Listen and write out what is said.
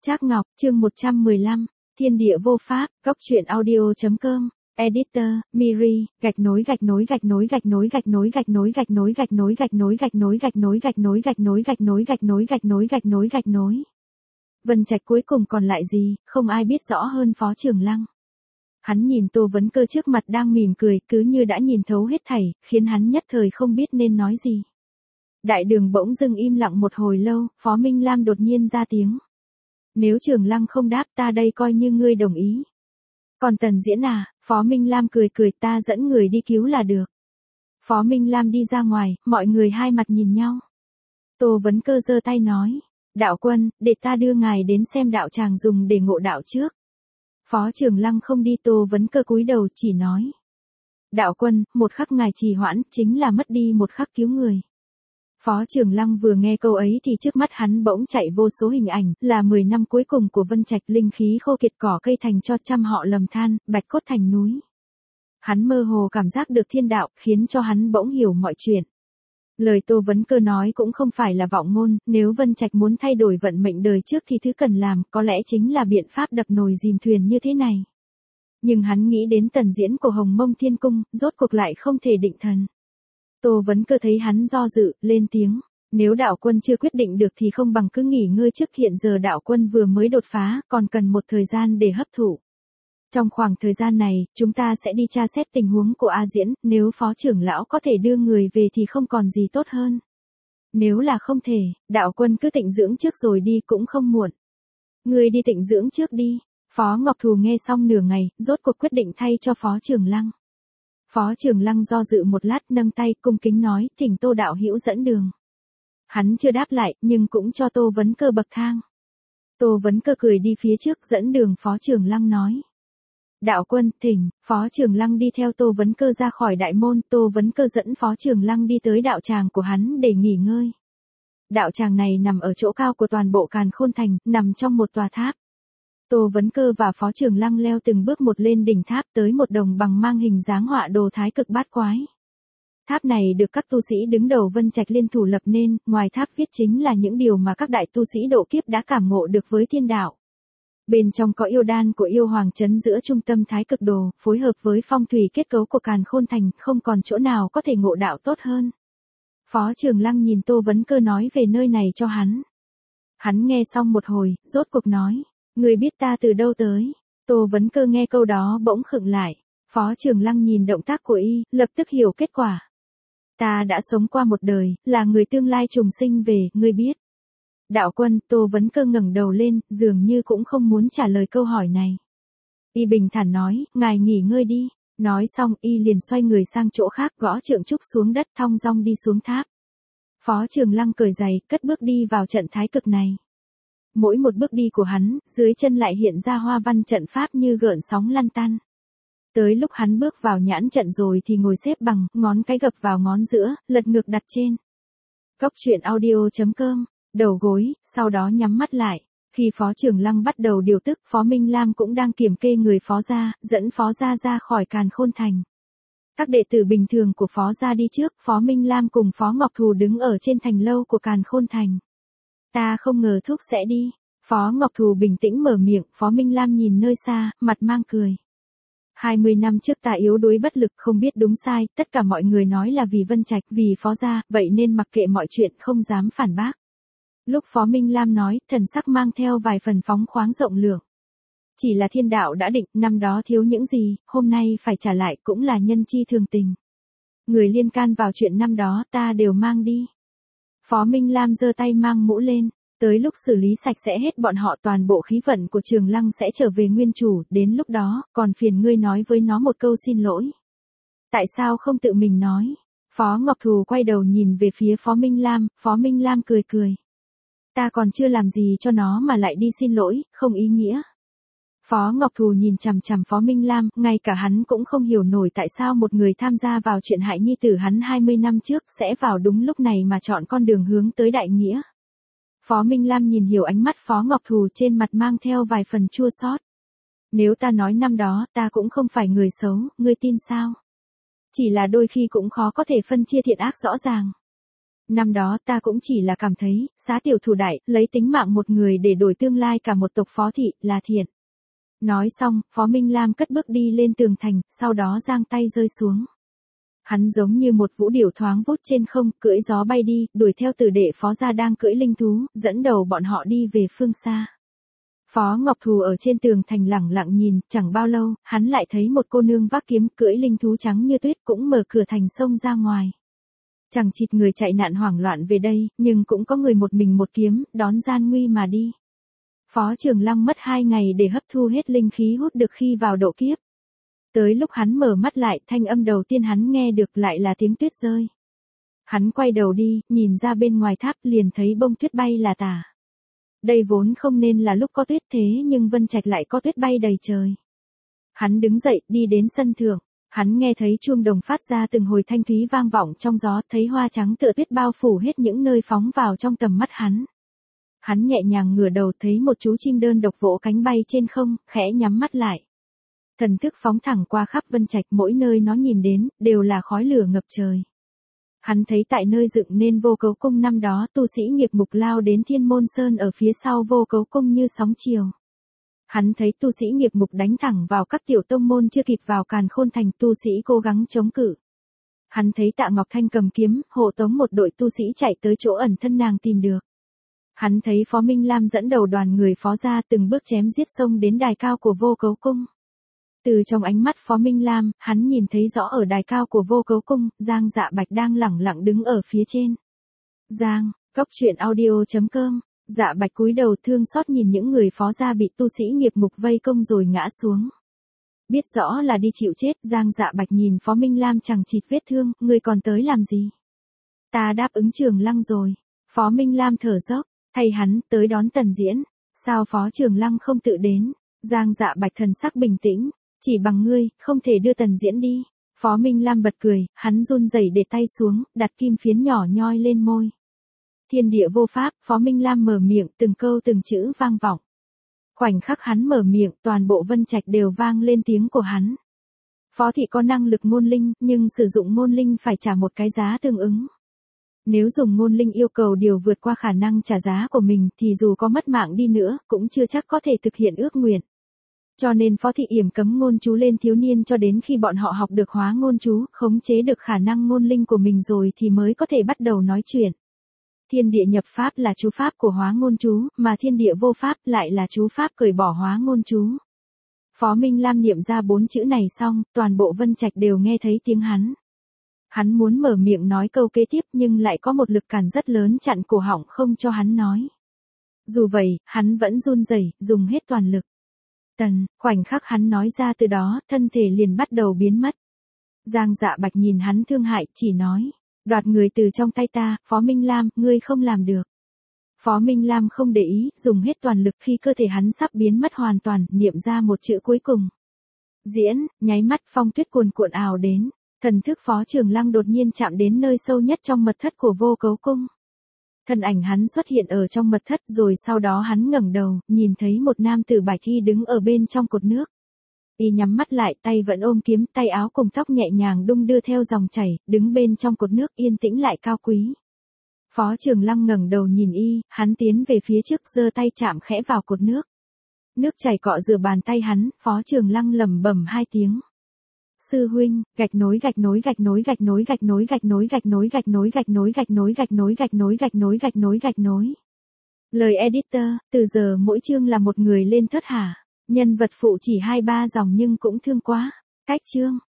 Trác Ngọc, chương 115, Thiên địa vô pháp, góc truyện audio.com, editor, Miri, gạch nối. Vân Trạch cuối cùng còn lại gì, không ai biết rõ hơn Phó Trường Lăng. Hắn nhìn Tô Vấn Cơ trước mặt đang mỉm cười, cứ như đã nhìn thấu hết thảy, khiến hắn nhất thời không biết nên nói gì. Đại đường bỗng dưng im lặng một hồi lâu, Phó Minh Lam đột nhiên ra tiếng. Nếu Trường Lăng không đáp ta đây coi như ngươi đồng ý. Còn Tần Diễn à, Phó Minh Lam cười ta dẫn người đi cứu là được. Phó Minh Lam đi ra ngoài, mọi người hai mặt nhìn nhau. Tô Vấn Cơ giơ tay nói, đạo quân, để ta đưa ngài đến xem đạo tràng dùng để ngộ đạo trước. Phó Trường Lăng không đi. Tô Vấn Cơ cúi đầu chỉ nói. Đạo quân, một khắc ngài trì hoãn, chính là mất đi một khắc cứu người. Phó Trường Lăng vừa nghe câu ấy thì trước mắt hắn bỗng chạy vô số hình ảnh, là 10 năm cuối cùng của Vân Trạch, linh khí khô kiệt, cỏ cây thành cho trăm họ lầm than, bạch cốt thành núi. Hắn mơ hồ cảm giác được thiên đạo, khiến cho hắn bỗng hiểu mọi chuyện. Lời Tô Vấn Cơ nói cũng không phải là vọng ngôn, nếu Vân Trạch muốn thay đổi vận mệnh đời trước thì thứ cần làm, có lẽ chính là biện pháp đập nồi dìm thuyền như thế này. Nhưng hắn nghĩ đến Tần Diễn của Hồng Mông Thiên Cung, rốt cuộc lại không thể định thần. Tô Vấn Cơ thấy hắn do dự, lên tiếng, nếu đạo quân chưa quyết định được thì không bằng cứ nghỉ ngơi trước, hiện giờ đạo quân vừa mới đột phá, còn cần một thời gian để hấp thụ. Trong khoảng thời gian này, chúng ta sẽ đi tra xét tình huống của A Diễn, nếu Phó trưởng lão có thể đưa người về thì không còn gì tốt hơn. Nếu là không thể, đạo quân cứ tịnh dưỡng trước rồi đi cũng không muộn. Người đi tịnh dưỡng trước đi. Phó Ngọc Thù nghe xong nửa ngày, rốt cuộc quyết định thay cho Phó Trường Lăng. Phó Trường Lăng do dự một lát, nâng tay cung kính nói, thỉnh Tô đạo hữu dẫn đường. Hắn chưa đáp lại, nhưng cũng cho Tô Vấn Cơ bậc thang. Tô Vấn Cơ cười đi phía trước dẫn đường. Phó Trường Lăng nói. Đạo quân, thỉnh. Phó Trường Lăng đi theo Tô Vấn Cơ ra khỏi đại môn. Tô Vấn Cơ dẫn Phó Trường Lăng đi tới đạo tràng của hắn để nghỉ ngơi. Đạo tràng này nằm ở chỗ cao của toàn bộ Càn Khôn Thành, nằm trong một tòa tháp. Tô Vấn Cơ và Phó Trường Lăng leo từng bước một lên đỉnh tháp, tới một đồng bằng mang hình dáng họa đồ thái cực bát quái. Tháp này được các tu sĩ đứng đầu Vân Trạch liên thủ lập nên, ngoài tháp viết chính là những điều mà các đại tu sĩ độ kiếp đã cảm ngộ được với thiên đạo. Bên trong có yêu đan của yêu hoàng trấn giữa trung tâm thái cực đồ, phối hợp với phong thủy kết cấu của Càn Khôn Thành, không còn chỗ nào có thể ngộ đạo tốt hơn. Phó Trường Lăng nhìn Tô Vấn Cơ nói về nơi này cho hắn. Hắn nghe xong một hồi, rốt cuộc nói. Người biết ta từ đâu tới? Tô Vấn Cơ nghe câu đó bỗng khựng lại. Phó Trường Lăng nhìn động tác của y, lập tức hiểu kết quả. Ta đã sống qua một đời, là người tương lai trùng sinh về, ngươi biết. Đạo quân, Tô Vấn Cơ ngẩng đầu lên, dường như cũng không muốn trả lời câu hỏi này. Y bình thản nói, ngài nghỉ ngơi đi. Nói xong, y liền xoay người sang chỗ khác, gõ trượng trúc xuống đất, thong dong đi xuống tháp. Phó Trường Lăng cởi giày, cất bước đi vào trận thái cực này. Mỗi một bước đi của hắn, dưới chân lại hiện ra hoa văn trận pháp như gợn sóng lăn tăn. Tới lúc hắn bước vào nhãn trận rồi thì ngồi xếp bằng, ngón cái gập vào ngón giữa, lật ngược đặt trên. Góc truyện audio.com, đầu gối, sau đó nhắm mắt lại. Khi Phó Trường Lăng bắt đầu điều tức, Phó Minh Lam cũng đang kiểm kê người Phó gia, dẫn Phó gia ra khỏi Càn Khôn Thành. Các đệ tử bình thường của Phó gia đi trước, Phó Minh Lam cùng Phó Ngọc Thù đứng ở trên thành lâu của Càn Khôn Thành. Ta không ngờ thúc sẽ đi. Phó Ngọc Thù bình tĩnh mở miệng. Phó Minh Lam nhìn nơi xa, mặt mang cười. 20 năm trước ta yếu đuối bất lực, không biết đúng sai, tất cả mọi người nói là vì Vân Trạch, vì Phó gia, vậy nên mặc kệ mọi chuyện, không dám phản bác. Lúc Phó Minh Lam nói, thần sắc mang theo vài phần phóng khoáng rộng lượng. Chỉ là thiên đạo đã định, năm đó thiếu những gì, hôm nay phải trả lại, cũng là nhân chi thường tình. Người liên can vào chuyện năm đó ta đều mang đi. Phó Minh Lam giơ tay mang mũ lên, tới lúc xử lý sạch sẽ hết bọn họ, toàn bộ khí vận của Trường Lăng sẽ trở về nguyên chủ, đến lúc đó, còn phiền ngươi nói với nó một câu xin lỗi. Tại sao không tự mình nói? Phó Ngọc Thù quay đầu nhìn về phía Phó Minh Lam, Phó Minh Lam cười. Ta còn chưa làm gì cho nó mà lại đi xin lỗi, không ý nghĩa. Phó Ngọc Thù nhìn chằm chằm Phó Minh Lam, ngay cả hắn cũng không hiểu nổi tại sao một người tham gia vào chuyện hại nhi tử hắn 20 năm trước sẽ vào đúng lúc này mà chọn con đường hướng tới đại nghĩa. Phó Minh Lam nhìn hiểu ánh mắt Phó Ngọc Thù, trên mặt mang theo vài phần chua xót. Nếu ta nói năm đó ta cũng không phải người xấu, ngươi tin sao? Chỉ là đôi khi cũng khó có thể phân chia thiện ác rõ ràng. Năm đó ta cũng chỉ là cảm thấy, xá tiểu thủ đại, lấy tính mạng một người để đổi tương lai cả một tộc Phó thị, là thiện. Nói xong, Phó Minh Lam cất bước đi lên tường thành, sau đó giang tay rơi xuống. Hắn giống như một vũ điểu thoáng vút trên không, cưỡi gió bay đi, đuổi theo tử đệ Phó gia đang cưỡi linh thú, dẫn đầu bọn họ đi về phương xa. Phó Ngọc Thù ở trên tường thành lẳng lặng nhìn, chẳng bao lâu, hắn lại thấy một cô nương vác kiếm cưỡi linh thú trắng như tuyết cũng mở cửa thành sông ra ngoài. Chẳng chịt người chạy nạn hoảng loạn về đây, nhưng cũng có người một mình một kiếm, đón gian nguy mà đi. Phó Trường Lăng mất 2 ngày để hấp thu hết linh khí hút được khi vào độ kiếp. Tới lúc hắn mở mắt lại, thanh âm đầu tiên hắn nghe được lại là tiếng tuyết rơi. Hắn quay đầu đi, nhìn ra bên ngoài tháp liền thấy bông tuyết bay là tả. Đây vốn không nên là lúc có tuyết thế nhưng Vân Trạch lại có tuyết bay đầy trời. Hắn đứng dậy, đi đến sân thượng. Hắn nghe thấy chuông đồng phát ra từng hồi thanh thúy vang vọng trong gió, thấy hoa trắng tựa tuyết bao phủ hết những nơi phóng vào trong tầm mắt hắn. Hắn nhẹ nhàng ngửa đầu thấy một chú chim đơn độc vỗ cánh bay trên không, khẽ nhắm mắt lại. Thần thức phóng thẳng qua khắp Vân Trạch, mỗi nơi nó nhìn đến, đều là khói lửa ngập trời. Hắn thấy tại nơi dựng nên Vô Cấu Cung năm đó, tu sĩ nghiệp mục lao đến Thiên Môn Sơn ở phía sau Vô Cấu Cung như sóng chiều. Hắn thấy tu sĩ nghiệp mục đánh thẳng vào các tiểu tông môn chưa kịp vào Càn Khôn Thành, tu sĩ cố gắng chống cự. Hắn thấy Tạ Ngọc Thanh cầm kiếm, hộ tống một đội tu sĩ chạy tới chỗ ẩn thân nàng tìm được. Hắn thấy Phó Minh Lam dẫn đầu đoàn người Phó gia từng bước chém giết xông đến đài cao của Vô Cấu Cung. Từ trong ánh mắt Phó Minh Lam, hắn nhìn thấy rõ ở đài cao của Vô Cấu Cung, Giang Dạ Bạch đang lẳng lặng đứng ở phía trên. Giang, Góc.audio.com. Dạ Bạch cúi đầu thương xót nhìn những người Phó gia bị tu sĩ nghiệp mục vây công rồi ngã xuống. Biết rõ là đi chịu chết, Giang Dạ Bạch nhìn Phó Minh Lam chẳng chịt vết thương, ngươi còn tới làm gì? Ta đáp ứng Trường Lăng rồi. Phó Minh Lam thở dốc, thay hắn tới đón Tần Diễn. Sao Phó Trường Lăng không tự đến? Giang Dạ Bạch thần sắc bình tĩnh, chỉ bằng ngươi, không thể đưa Tần Diễn đi. Phó Minh Lam bật cười, hắn run rẩy để tay xuống, đặt kim phiến nhỏ nhoi lên môi. Thiên địa vô pháp, Phó Minh Lam mở miệng, từng câu từng chữ vang vọng. Khoảnh khắc hắn mở miệng, toàn bộ Vân Trạch đều vang lên tiếng của hắn. Phó thị có năng lực ngôn linh, nhưng sử dụng ngôn linh phải trả một cái giá tương ứng. Nếu dùng ngôn linh yêu cầu điều vượt qua khả năng trả giá của mình thì dù có mất mạng đi nữa, cũng chưa chắc có thể thực hiện ước nguyện. Cho nên Phó thị yểm cấm ngôn chú lên thiếu niên cho đến khi bọn họ học được hóa ngôn chú, khống chế được khả năng ngôn linh của mình rồi thì mới có thể bắt đầu nói chuyện. Thiên địa nhập pháp là chú pháp của hóa ngôn chú, mà thiên địa vô pháp lại là chú pháp cởi bỏ hóa ngôn chú. Phó Minh Lam niệm ra 4 chữ này xong, toàn bộ Vân Trạch đều nghe thấy tiếng hắn. Hắn muốn mở miệng nói câu kế tiếp nhưng lại có một lực cản rất lớn chặn cổ họng không cho hắn nói. Dù vậy, hắn vẫn run rẩy, dùng hết toàn lực. Tần, khoảnh khắc hắn nói ra từ đó, thân thể liền bắt đầu biến mất. Giang Dạ Bạch nhìn hắn thương hại, chỉ nói. Đoạt người từ trong tay ta, Phó Minh Lam, ngươi không làm được. Phó Minh Lam không để ý, dùng hết toàn lực khi cơ thể hắn sắp biến mất hoàn toàn, niệm ra một chữ cuối cùng. Diễn, nháy mắt phong tuyết cuồn cuộn ào đến. Thần thức Phó Trường Lăng đột nhiên chạm đến nơi sâu nhất trong mật thất của Vô Cấu Cung. Thân ảnh hắn xuất hiện ở trong mật thất rồi sau đó hắn ngẩng đầu, nhìn thấy một nam tử bạch y đứng ở bên trong cột nước. Y nhắm mắt lại, tay vẫn ôm kiếm, tay áo cùng tóc nhẹ nhàng đung đưa theo dòng chảy, đứng bên trong cột nước yên tĩnh lại cao quý. Phó Trường Lăng ngẩng đầu nhìn y, hắn tiến về phía trước giơ tay chạm khẽ vào cột nước. Nước chảy cọ rửa bàn tay hắn, Phó Trường Lăng lẩm bẩm 2 tiếng. Sư huynh, gạch nối gạch nối gạch nối gạch nối gạch nối gạch nối gạch nối gạch nối gạch nối gạch nối gạch nối gạch nối gạch nối gạch nối gạch nối. Lời editor, từ giờ mỗi chương là một người lên thớt hả? Nhân vật phụ chỉ 2-3 dòng nhưng cũng thương quá. Cách chương